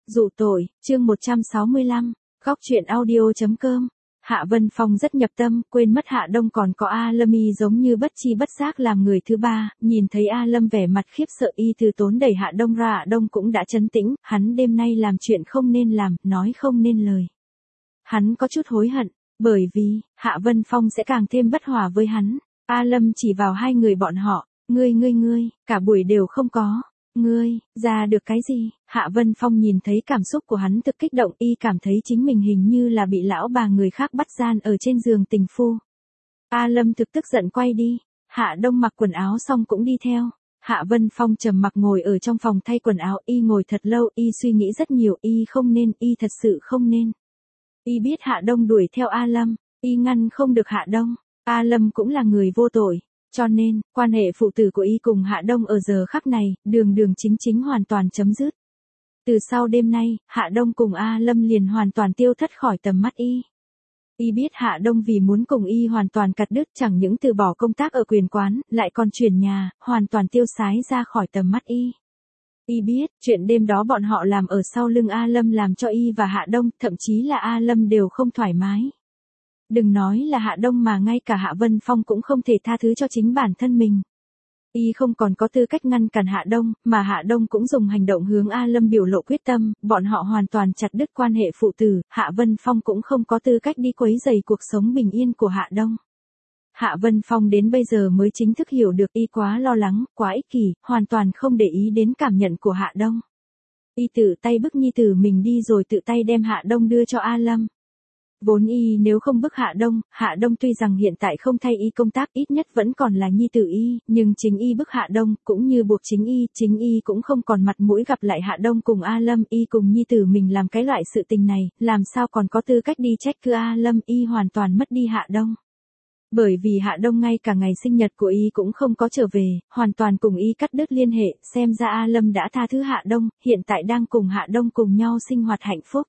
Dụ tội, chương 165, góc truyện audio.com. Hạ Vân Phong rất nhập tâm, quên mất Hạ Đông còn có A Lâm, y giống như bất chi bất giác làm người thứ ba, nhìn thấy A Lâm vẻ mặt khiếp sợ, y từ tốn đẩy Hạ Đông ra. Hạ Đông cũng đã trấn tĩnh, hắn đêm nay làm chuyện không nên làm, nói không nên lời. Hắn có chút hối hận, bởi vì, Hạ Vân Phong sẽ càng thêm bất hòa với hắn. A Lâm chỉ vào hai người bọn họ, ngươi, cả buổi đều không có. Ngươi, ra được cái gì? Hạ Vân Phong nhìn thấy cảm xúc của hắn thực kích động, y cảm thấy chính mình hình như là bị lão bà người khác bắt gian ở trên giường tình phu. A Lâm thực tức giận quay đi, Hạ Đông mặc quần áo xong cũng đi theo. Hạ Vân Phong trầm mặc ngồi ở trong phòng thay quần áo, y ngồi thật lâu, y suy nghĩ rất nhiều, y không nên, y thật sự không nên. Y biết Hạ Đông đuổi theo A Lâm, y ngăn không được Hạ Đông, A Lâm cũng là người vô tội. Cho nên, quan hệ phụ tử của y cùng Hạ Đông ở giờ khắc này, đường chính hoàn toàn chấm dứt. Từ sau đêm nay, Hạ Đông cùng A Lâm liền hoàn toàn tiêu thất khỏi tầm mắt y. Y biết Hạ Đông vì muốn cùng y hoàn toàn cắt đứt, chẳng những từ bỏ công tác ở quyền quán, lại còn chuyển nhà, hoàn toàn tiêu sái ra khỏi tầm mắt y. Y biết, chuyện đêm đó bọn họ làm ở sau lưng A Lâm làm cho y và Hạ Đông, thậm chí là A Lâm đều không thoải mái. Đừng nói là Hạ Đông mà ngay cả Hạ Vân Phong cũng không thể tha thứ cho chính bản thân mình. Y không còn có tư cách ngăn cản Hạ Đông, mà Hạ Đông cũng dùng hành động hướng A Lâm biểu lộ quyết tâm, bọn họ hoàn toàn chặt đứt quan hệ phụ tử, Hạ Vân Phong cũng không có tư cách đi quấy rầy cuộc sống bình yên của Hạ Đông. Hạ Vân Phong đến bây giờ mới chính thức hiểu được y quá lo lắng, quá ích kỷ, hoàn toàn không để ý đến cảm nhận của Hạ Đông. Y tự tay bức nhi tử mình đi rồi tự tay đem Hạ Đông đưa cho A Lâm. Vốn y nếu không bức Hạ Đông tuy rằng hiện tại không thay y công tác, ít nhất vẫn còn là nhi tử y, nhưng chính y bức Hạ Đông, cũng như buộc chính y cũng không còn mặt mũi gặp lại Hạ Đông cùng A Lâm, y cùng nhi tử mình làm cái loại sự tình này, làm sao còn có tư cách đi trách cứ A Lâm, y hoàn toàn mất đi Hạ Đông. Bởi vì Hạ Đông ngay cả ngày sinh nhật của y cũng không có trở về, hoàn toàn cùng y cắt đứt liên hệ, xem ra A Lâm đã tha thứ Hạ Đông, hiện tại đang cùng Hạ Đông cùng nhau sinh hoạt hạnh phúc.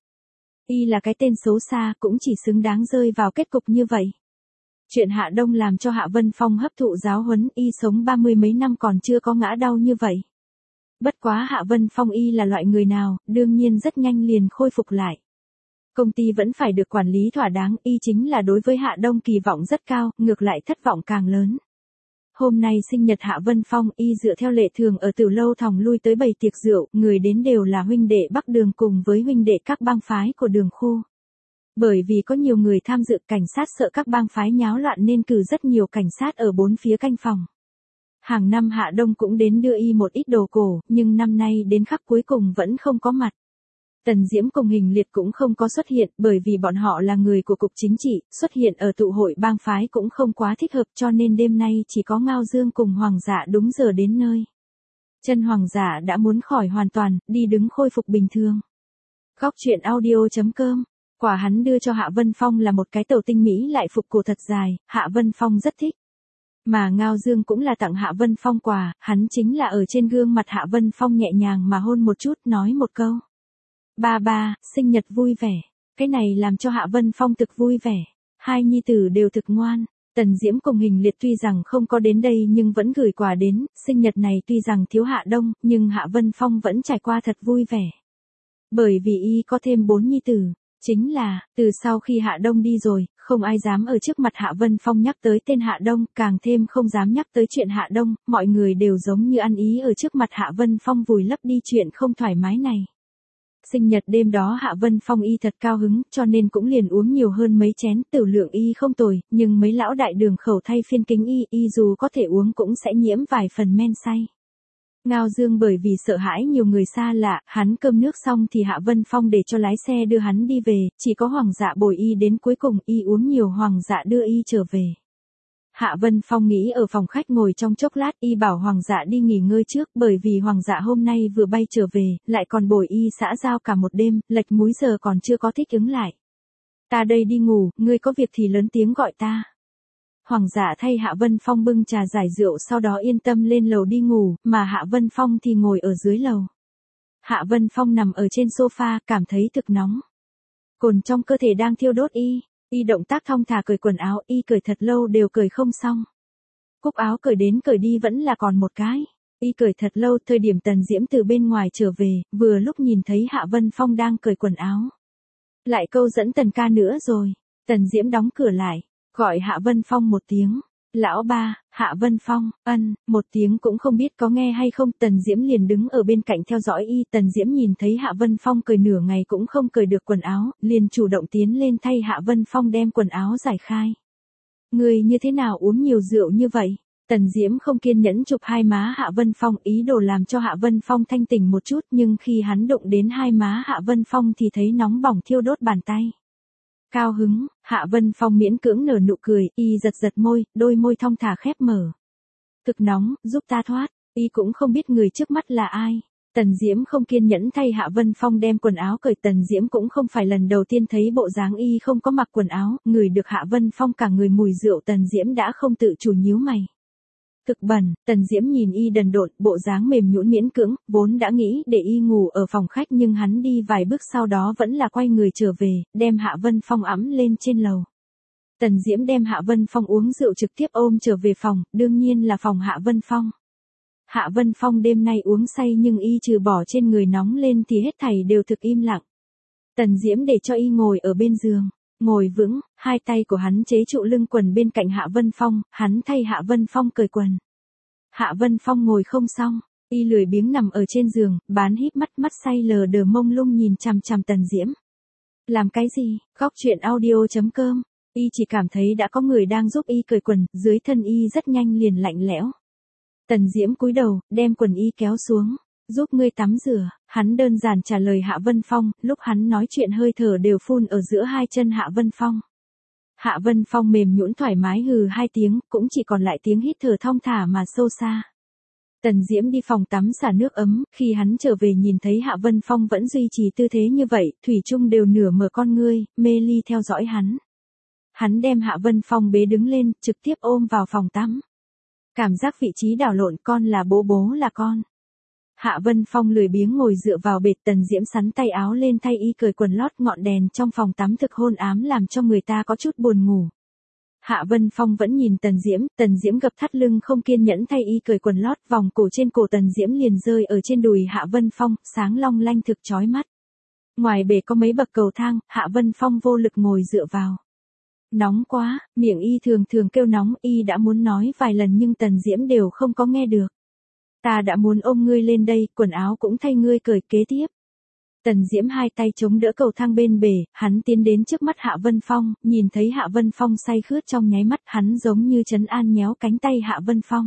Y là cái tên xấu xa, cũng chỉ xứng đáng rơi vào kết cục như vậy. Chuyện Hạ Đông làm cho Hạ Vân Phong hấp thụ giáo huấn, y sống 30 mấy năm còn chưa có ngã đau như vậy. Bất quá Hạ Vân Phong y là loại người nào, đương nhiên rất nhanh liền khôi phục lại. Công ty vẫn phải được quản lý thỏa đáng, y chính là đối với Hạ Đông kỳ vọng rất cao, ngược lại thất vọng càng lớn. Hôm nay sinh nhật Hạ Vân Phong, y dựa theo lệ thường ở Tử Lâu Thòng lui tới bày tiệc rượu, người đến đều là huynh đệ Bắc Đường cùng với huynh đệ các bang phái của Đường khu. Bởi vì có nhiều người tham dự, cảnh sát sợ các bang phái nháo loạn nên cử rất nhiều cảnh sát ở bốn phía canh phòng. Hàng năm Hạ Đông cũng đến đưa y một ít đồ cổ, nhưng năm nay đến khắc cuối cùng vẫn không có mặt. Tần Diễm cùng Hình Liệt cũng không có xuất hiện, bởi vì bọn họ là người của cục chính trị, xuất hiện ở tụ hội bang phái cũng không quá thích hợp, cho nên đêm nay chỉ có Ngao Dương cùng Hoàng Dạ đúng giờ đến nơi. Chân Hoàng Dạ đã muốn khỏi hoàn toàn, đi đứng khôi phục bình thường. Góc truyện audio.com. Quả hắn đưa cho Hạ Vân Phong là một cái tàu tinh mỹ lại phục cổ thật dài, Hạ Vân Phong rất thích. Mà Ngao Dương cũng là tặng Hạ Vân Phong quà, hắn chính là ở trên gương mặt Hạ Vân Phong nhẹ nhàng mà hôn một chút, nói một câu. Ba, sinh nhật vui vẻ. Cái này làm cho Hạ Vân Phong thực vui vẻ. Hai nhi tử đều thực ngoan. Tần Diễm cùng Hình Liệt tuy rằng không có đến đây nhưng vẫn gửi quà đến. Sinh nhật này tuy rằng thiếu Hạ Đông, nhưng Hạ Vân Phong vẫn trải qua thật vui vẻ. Bởi vì y có thêm 4 nhi tử. Chính là, từ sau khi Hạ Đông đi rồi, không ai dám ở trước mặt Hạ Vân Phong nhắc tới tên Hạ Đông, càng thêm không dám nhắc tới chuyện Hạ Đông. Mọi người đều giống như ăn ý ở trước mặt Hạ Vân Phong vùi lấp đi chuyện không thoải mái này. Sinh nhật đêm đó Hạ Vân Phong y thật cao hứng, cho nên cũng liền uống nhiều hơn mấy chén, tử lượng y không tồi, nhưng mấy lão đại Đường khẩu thay phiên kính y dù có thể uống cũng sẽ nhiễm vài phần men say. Ngao Dương bởi vì sợ hãi nhiều người xa lạ, hắn cơm nước xong thì Hạ Vân Phong để cho lái xe đưa hắn đi về, chỉ có Hoàng Dạ bồi y đến cuối cùng, y uống nhiều Hoàng Dạ đưa y trở về. Hạ Vân Phong nghĩ ở phòng khách ngồi trong chốc lát, y bảo Hoàng Dạ đi nghỉ ngơi trước, bởi vì Hoàng Dạ hôm nay vừa bay trở về, lại còn bồi y xã giao cả một đêm, lệch múi giờ còn chưa có thích ứng lại. Ta đây đi ngủ, ngươi có việc thì lớn tiếng gọi ta. Hoàng Dạ thay Hạ Vân Phong bưng trà giải rượu, sau đó yên tâm lên lầu đi ngủ, mà Hạ Vân Phong thì ngồi ở dưới lầu. Hạ Vân Phong nằm ở trên sofa, cảm thấy thực nóng. Cồn trong cơ thể đang thiêu đốt y động tác thong thả cởi quần áo, y cởi thật lâu đều cởi không xong. Cúc áo cởi đến cởi đi vẫn là còn một cái. Y cởi thật lâu, thời điểm Tần Diễm từ bên ngoài trở về, vừa lúc nhìn thấy Hạ Vân Phong đang cởi quần áo. Lại câu dẫn Tần ca nữa rồi. Tần Diễm đóng cửa lại, gọi Hạ Vân Phong một tiếng. Lão ba, Hạ Vân Phong, một tiếng cũng không biết có nghe hay không. Tần Diễm liền đứng ở bên cạnh theo dõi y. Tần Diễm nhìn thấy Hạ Vân Phong cởi nửa ngày cũng không cởi được quần áo, liền chủ động tiến lên thay Hạ Vân Phong đem quần áo giải khai. Người như thế nào uống nhiều rượu như vậy? Tần Diễm không kiên nhẫn chụp hai má Hạ Vân Phong, ý đồ làm cho Hạ Vân Phong thanh tỉnh một chút, nhưng khi hắn đụng đến hai má Hạ Vân Phong thì thấy nóng bỏng thiêu đốt bàn tay. Cao hứng, Hạ Vân Phong miễn cưỡng nở nụ cười, y giật giật môi, đôi môi thong thả khép mở. Cực nóng, giúp ta thoát, y cũng không biết người trước mắt là ai. Tần Diễm không kiên nhẫn thay Hạ Vân Phong đem quần áo cởi. Tần Diễm cũng không phải lần đầu tiên thấy bộ dáng y không có mặc quần áo, ngửi được Hạ Vân Phong cả người mùi rượu. Tần Diễm đã không tự chủ nhíu mày. Cực bẩn, Tần Diễm nhìn y đần độn, bộ dáng mềm nhũn miễn cưỡng, vốn đã nghĩ để y ngủ ở phòng khách nhưng hắn đi vài bước sau đó vẫn là quay người trở về, đem Hạ Vân Phong ẵm lên trên lầu. Tần Diễm đem Hạ Vân Phong uống rượu trực tiếp ôm trở về phòng, đương nhiên là phòng Hạ Vân Phong. Hạ Vân Phong đêm nay uống say nhưng y trừ bỏ trên người nóng lên thì hết thảy đều thực im lặng. Tần Diễm để cho y ngồi ở bên giường. Ngồi vững, hai tay của hắn chế trụ lưng quần bên cạnh Hạ Vân Phong, hắn thay Hạ Vân Phong cởi quần. Hạ Vân Phong ngồi không xong, y lười biếng nằm ở trên giường, bán híp mắt say lờ đờ mông lung nhìn chằm chằm Tần Diễm. Làm cái gì? Góc truyện audio.com. Y chỉ cảm thấy đã có người đang giúp y cởi quần, dưới thân y rất nhanh liền lạnh lẽo. Tần Diễm cúi đầu, đem quần y kéo xuống. Giúp ngươi tắm rửa, hắn đơn giản trả lời Hạ Vân Phong, lúc hắn nói chuyện hơi thở đều phun ở giữa hai chân Hạ Vân Phong. Hạ Vân Phong mềm nhũn thoải mái hừ hai tiếng, cũng chỉ còn lại tiếng hít thở thong thả mà sâu xa. Tần Diễm đi phòng tắm xả nước ấm, khi hắn trở về nhìn thấy Hạ Vân Phong vẫn duy trì tư thế như vậy, thủy chung đều nửa mở con ngươi, mê ly theo dõi hắn. Hắn đem Hạ Vân Phong bế đứng lên, trực tiếp ôm vào phòng tắm. Cảm giác vị trí đảo lộn, con là bố, bố là con. Hạ Vân Phong lười biếng ngồi dựa vào bệt. Tần Diễm sắn tay áo lên thay y cởi quần lót. Ngọn đèn trong phòng tắm thực hôn ám làm cho người ta có chút buồn ngủ. Hạ Vân Phong vẫn nhìn Tần Diễm gập thắt lưng không kiên nhẫn thay y cởi quần lót. Vòng cổ trên cổ Tần Diễm liền rơi ở trên đùi Hạ Vân Phong, sáng long lanh thực chói mắt. Ngoài bể có mấy bậc cầu thang, Hạ Vân Phong vô lực ngồi dựa vào. Nóng quá, miệng y thường thường kêu nóng, y đã muốn nói vài lần nhưng Tần Diễm đều không có nghe được. Ta đã muốn ôm ngươi lên đây, quần áo cũng thay ngươi cởi kế tiếp. Tần Diễm hai tay chống đỡ cầu thang bên bể, hắn tiến đến trước mắt Hạ Vân Phong, nhìn thấy Hạ Vân Phong say khướt trong nháy mắt, hắn giống như trấn an nhéo cánh tay Hạ Vân Phong.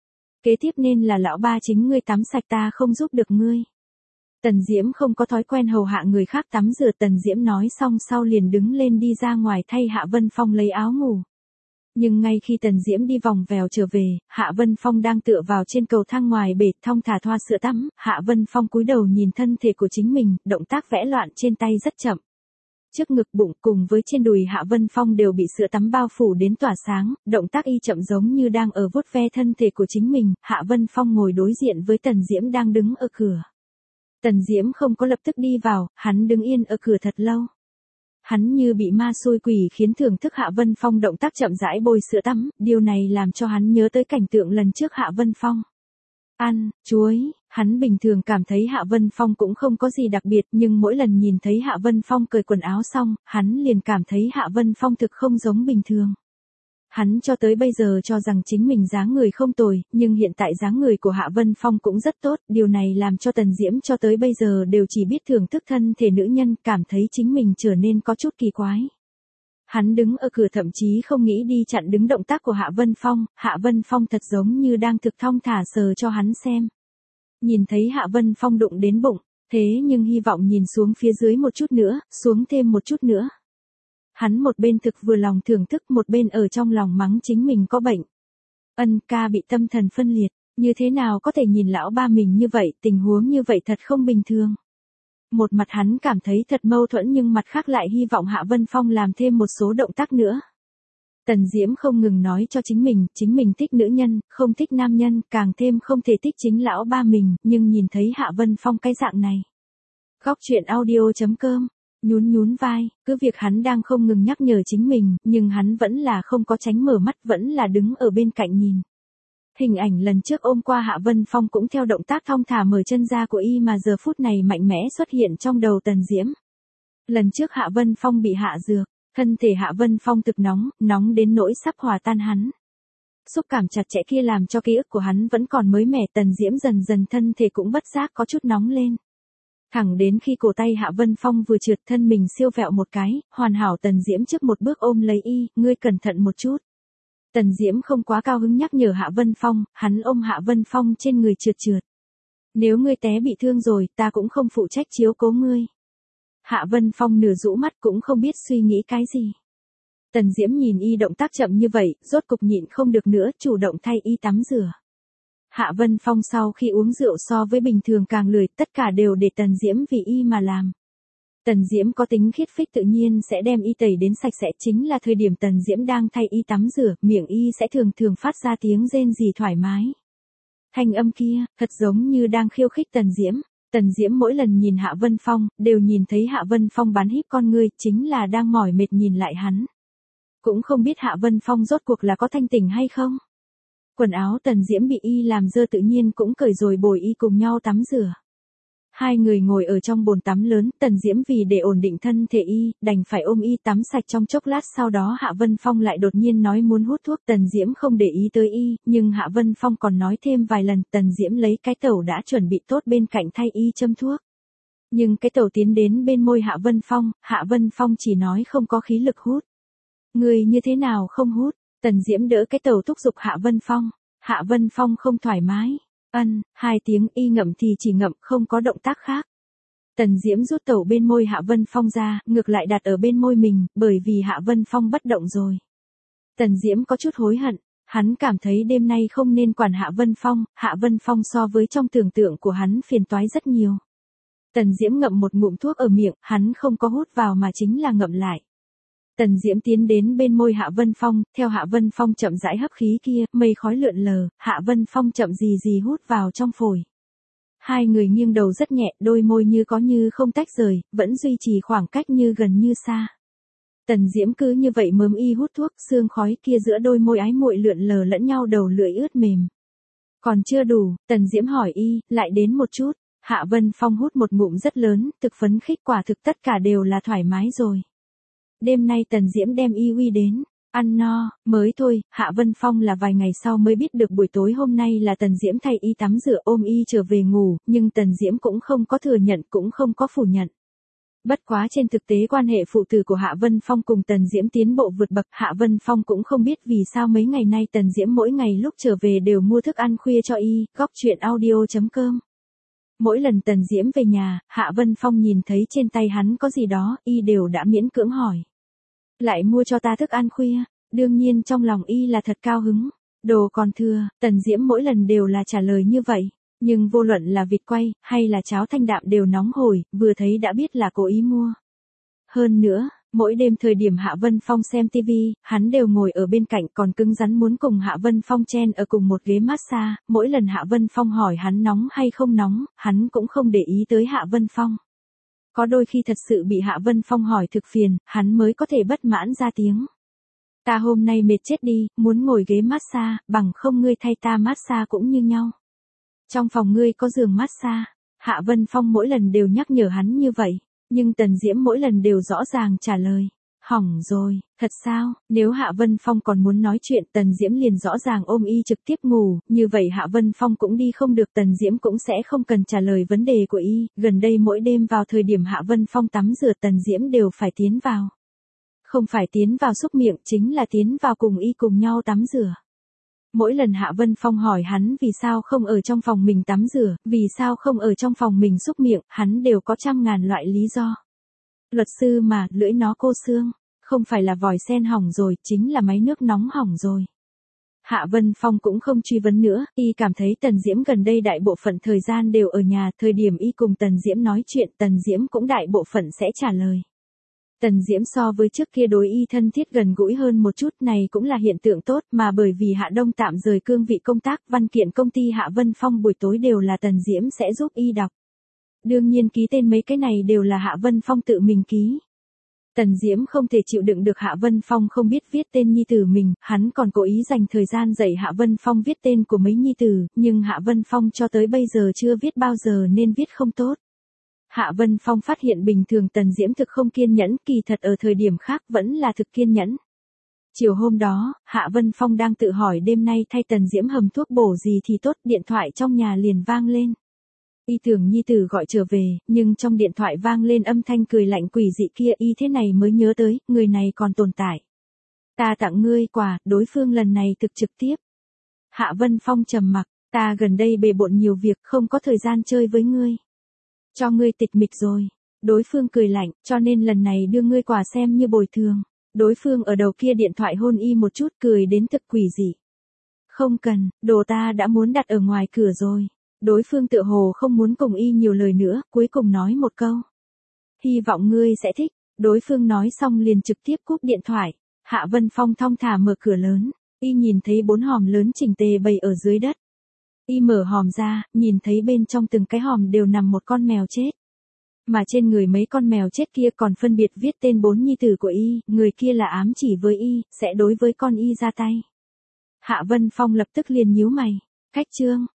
Kế tiếp nên là lão ba chính ngươi tắm sạch, ta không giúp được ngươi. Tần Diễm không có thói quen hầu hạ người khác tắm rửa. Tần Diễm nói xong sau liền đứng lên đi ra ngoài thay Hạ Vân Phong lấy áo ngủ. Nhưng ngay khi Tần Diễm đi vòng vèo trở về, Hạ Vân Phong đang tựa vào trên cầu thang ngoài bể thong thả thoa sữa tắm. Hạ Vân Phong cúi đầu nhìn thân thể của chính mình, động tác vẽ loạn trên tay rất chậm. Trước ngực bụng cùng với trên đùi Hạ Vân Phong đều bị sữa tắm bao phủ đến tỏa sáng, động tác y chậm giống như đang ở vuốt ve thân thể của chính mình. Hạ Vân Phong ngồi đối diện với Tần Diễm đang đứng ở cửa. Tần Diễm không có lập tức đi vào, hắn đứng yên ở cửa thật lâu. Hắn như bị ma xui quỷ khiến, thưởng thức Hạ Vân Phong động tác chậm rãi bôi sữa tắm, điều này làm cho hắn nhớ tới cảnh tượng lần trước Hạ Vân Phong ăn chuối. Hắn bình thường cảm thấy Hạ Vân Phong cũng không có gì đặc biệt, nhưng mỗi lần nhìn thấy Hạ Vân Phong cởi quần áo xong, hắn liền cảm thấy Hạ Vân Phong thực không giống bình thường. Hắn cho tới bây giờ cho rằng chính mình dáng người không tồi, nhưng hiện tại dáng người của Hạ Vân Phong cũng rất tốt, điều này làm cho Tần Diễm cho tới bây giờ đều chỉ biết thưởng thức thân thể nữ nhân, cảm thấy chính mình trở nên có chút kỳ quái. Hắn đứng ở cửa thậm chí không nghĩ đi chặn đứng động tác của Hạ Vân Phong, Hạ Vân Phong thật giống như đang thực thong thả sờ cho hắn xem. Nhìn thấy Hạ Vân Phong đụng đến bụng, thế nhưng hy vọng nhìn xuống phía dưới một chút nữa, xuống thêm một chút nữa. Hắn một bên thực vừa lòng thưởng thức, một bên ở trong lòng mắng chính mình có bệnh. Ca bị tâm thần phân liệt, như thế nào có thể nhìn lão ba mình như vậy, tình huống như vậy thật không bình thường. Một mặt hắn cảm thấy thật mâu thuẫn nhưng mặt khác lại hy vọng Hạ Vân Phong làm thêm một số động tác nữa. Tần Diễm không ngừng nói cho chính mình thích nữ nhân, không thích nam nhân, càng thêm không thể thích chính lão ba mình, nhưng nhìn thấy Hạ Vân Phong cái dạng này. Góc truyện audio.com, nhún vai, cứ việc hắn đang không ngừng nhắc nhở chính mình, nhưng hắn vẫn là không có tránh mở mắt, vẫn là đứng ở bên cạnh nhìn. Hình ảnh lần trước ôm qua Hạ Vân Phong cũng theo động tác thong thả mở chân ra của y mà giờ phút này mạnh mẽ xuất hiện trong đầu Tần Diễm. Lần trước Hạ Vân Phong bị hạ dược, thân thể Hạ Vân Phong thực nóng, nóng đến nỗi sắp hòa tan hắn. Xúc cảm chặt chẽ kia làm cho ký ức của hắn vẫn còn mới mẻ, Tần Diễm dần dần thân thể cũng bất giác có chút nóng lên. Thẳng đến khi cổ tay Hạ Vân Phong vừa trượt, thân mình siêu vẹo một cái, hoàn hảo, Tần Diễm trước một bước ôm lấy y, ngươi cẩn thận một chút. Tần Diễm không quá cao hứng nhắc nhở Hạ Vân Phong, hắn ôm Hạ Vân Phong trên người trượt trượt. Nếu ngươi té bị thương rồi, ta cũng không phụ trách chiếu cố ngươi. Hạ Vân Phong nửa rũ mắt cũng không biết suy nghĩ cái gì. Tần Diễm nhìn y động tác chậm như vậy, rốt cục nhịn không được nữa, chủ động thay y tắm rửa. Hạ Vân Phong sau khi uống rượu so với bình thường càng lười, tất cả đều để Tần Diễm vì y mà làm. Tần Diễm có tính khiết phích tự nhiên sẽ đem y tẩy đến sạch sẽ, chính là thời điểm Tần Diễm đang thay y tắm rửa, miệng y sẽ thường thường phát ra tiếng rên rỉ thoải mái. Thanh âm kia, thật giống như đang khiêu khích Tần Diễm. Tần Diễm mỗi lần nhìn Hạ Vân Phong, đều nhìn thấy Hạ Vân Phong bán híp con ngươi, chính là đang mỏi mệt nhìn lại hắn. Cũng không biết Hạ Vân Phong rốt cuộc là có thanh tỉnh hay không. Quần áo Tần Diễm bị y làm dơ tự nhiên cũng cởi rồi bồi y cùng nhau tắm rửa. Hai người ngồi ở trong bồn tắm lớn, Tần Diễm vì để ổn định thân thể y, đành phải ôm y tắm sạch trong chốc lát, sau đó Hạ Vân Phong lại đột nhiên nói muốn hút thuốc, Tần Diễm không để ý tới y, nhưng Hạ Vân Phong còn nói thêm vài lần, Tần Diễm lấy cái tẩu đã chuẩn bị tốt bên cạnh thay y châm thuốc. Nhưng cái tẩu tiến đến bên môi Hạ Vân Phong chỉ nói không có khí lực hút. Người như thế nào không hút? Tần Diễm đỡ cái tẩu thúc giục Hạ Vân Phong không thoải mái. Hai tiếng, y ngậm thì chỉ ngậm, không có động tác khác. Tần Diễm rút tẩu bên môi Hạ Vân Phong ra, ngược lại đặt ở bên môi mình, bởi vì Hạ Vân Phong bất động rồi. Tần Diễm có chút hối hận, hắn cảm thấy đêm nay không nên quản Hạ Vân Phong so với trong tưởng tượng của hắn phiền toái rất nhiều. Tần Diễm ngậm một ngụm thuốc ở miệng, hắn không có hút vào mà chính là ngậm lại. Tần Diễm tiến đến bên môi Hạ Vân Phong, theo Hạ Vân Phong chậm rãi hấp khí kia, mây khói lượn lờ, Hạ Vân Phong chậm gì hút vào trong phổi. Hai người nghiêng đầu rất nhẹ, đôi môi như có như không tách rời, vẫn duy trì khoảng cách như gần như xa. Tần Diễm cứ như vậy mớm y hút thuốc, sương khói kia giữa đôi môi ái muội lượn lờ lẫn nhau, đầu lưỡi ướt mềm. Còn chưa đủ, Tần Diễm hỏi y, lại đến một chút. Hạ Vân Phong hút một ngụm rất lớn, thực phấn khích, quả thực tất cả đều là thoải mái rồi. Đêm nay Tần Diễm đem y uy đến, ăn no, mới thôi, Hạ Vân Phong là vài ngày sau mới biết được buổi tối hôm nay là Tần Diễm thay y tắm rửa ôm y trở về ngủ, nhưng Tần Diễm cũng không có thừa nhận cũng không có phủ nhận. Bất quá trên thực tế quan hệ phụ tử của Hạ Vân Phong cùng Tần Diễm tiến bộ vượt bậc, Hạ Vân Phong cũng không biết vì sao mấy ngày nay Tần Diễm mỗi ngày lúc trở về đều mua thức ăn khuya cho y, góc truyện audio.com. Mỗi lần Tần Diễm về nhà, Hạ Vân Phong nhìn thấy trên tay hắn có gì đó, y đều đã miễn cưỡng hỏi. Lại mua cho ta thức ăn khuya, đương nhiên trong lòng y là thật cao hứng. Đồ còn thừa, Tần Diễm mỗi lần đều là trả lời như vậy. Nhưng vô luận là vịt quay, hay là cháo thanh đạm đều nóng hổi, vừa thấy đã biết là cố ý mua. Hơn nữa, mỗi đêm thời điểm Hạ Vân Phong xem TV, hắn đều ngồi ở bên cạnh còn cứng rắn muốn cùng Hạ Vân Phong chen ở cùng một ghế massage, mỗi lần Hạ Vân Phong hỏi hắn nóng hay không nóng, hắn cũng không để ý tới Hạ Vân Phong. Có đôi khi thật sự bị Hạ Vân Phong hỏi thực phiền, hắn mới có thể bất mãn ra tiếng. Ta hôm nay mệt chết đi, muốn ngồi ghế massage, bằng không ngươi thay ta massage cũng như nhau. Trong phòng ngươi có giường massage. Hạ Vân Phong mỗi lần đều nhắc nhở hắn như vậy, nhưng Tần Diễm mỗi lần đều rõ ràng trả lời. Hỏng rồi, thật sao? Nếu Hạ Vân Phong còn muốn nói chuyện, Tần Diễm liền rõ ràng ôm y trực tiếp ngủ, như vậy Hạ Vân Phong cũng đi không được, Tần Diễm cũng sẽ không cần trả lời vấn đề của y. Gần đây mỗi đêm vào thời điểm Hạ Vân Phong tắm rửa, Tần Diễm đều phải tiến vào. Không phải tiến vào xúc miệng, chính là tiến vào cùng y cùng nhau tắm rửa. Mỗi lần Hạ Vân Phong hỏi hắn vì sao không ở trong phòng mình tắm rửa, vì sao không ở trong phòng mình xúc miệng, hắn đều có trăm ngàn loại lý do. Luật sư mà, lưỡi nó cô xương, không phải là vòi sen hỏng rồi, chính là máy nước nóng hỏng rồi. Hạ Vân Phong cũng không truy vấn nữa, y cảm thấy Tần Diễm gần đây đại bộ phận thời gian đều ở nhà, thời điểm y cùng Tần Diễm nói chuyện, Tần Diễm cũng đại bộ phận sẽ trả lời. Tần Diễm so với trước kia đối y thân thiết gần gũi hơn một chút, này cũng là hiện tượng tốt, mà bởi vì Hạ Đông tạm rời cương vị công tác, văn kiện công ty Hạ Vân Phong buổi tối đều là Tần Diễm sẽ giúp y đọc. Đương nhiên ký tên mấy cái này đều là Hạ Vân Phong tự mình ký. Tần Diễm không thể chịu đựng được Hạ Vân Phong không biết viết tên nhi tử mình, hắn còn cố ý dành thời gian dạy Hạ Vân Phong viết tên của mấy nhi tử, nhưng Hạ Vân Phong cho tới bây giờ chưa viết bao giờ nên viết không tốt. Hạ Vân Phong phát hiện bình thường Tần Diễm thực không kiên nhẫn, kỳ thật ở thời điểm khác vẫn là thực kiên nhẫn. Chiều hôm đó, Hạ Vân Phong đang tự hỏi đêm nay thay Tần Diễm hầm thuốc bổ gì thì tốt, điện thoại trong nhà liền vang lên. Y tưởng nhi tử gọi trở về, nhưng trong điện thoại vang lên âm thanh cười lạnh quỷ dị kia, y thế này mới nhớ tới, người này còn tồn tại. Ta tặng ngươi quà, đối phương lần này thực trực tiếp. Hạ Vân Phong trầm mặc, ta gần đây bề bộn nhiều việc, không có thời gian chơi với ngươi. Cho ngươi tịch mịch rồi. Đối phương cười lạnh, cho nên lần này đưa ngươi quà xem như bồi thường. Đối phương ở đầu kia điện thoại hôn y một chút, cười đến thực quỷ dị. Không cần, đồ ta đã muốn đặt ở ngoài cửa rồi. Đối phương tựa hồ không muốn cùng y nhiều lời nữa, cuối cùng nói một câu. Hy vọng ngươi sẽ thích. Đối phương nói xong liền trực tiếp cúp điện thoại. Hạ Vân Phong thong thả mở cửa lớn. Y nhìn thấy 4 hòm lớn chỉnh tề bày ở dưới đất. Y mở hòm ra, nhìn thấy bên trong từng cái hòm đều nằm một con mèo chết. Mà trên người mấy con mèo chết kia còn phân biệt viết tên 4 nhi tử của y, người kia là ám chỉ với y, sẽ đối với con y ra tay. Hạ Vân Phong lập tức liền nhíu mày. Cách chương.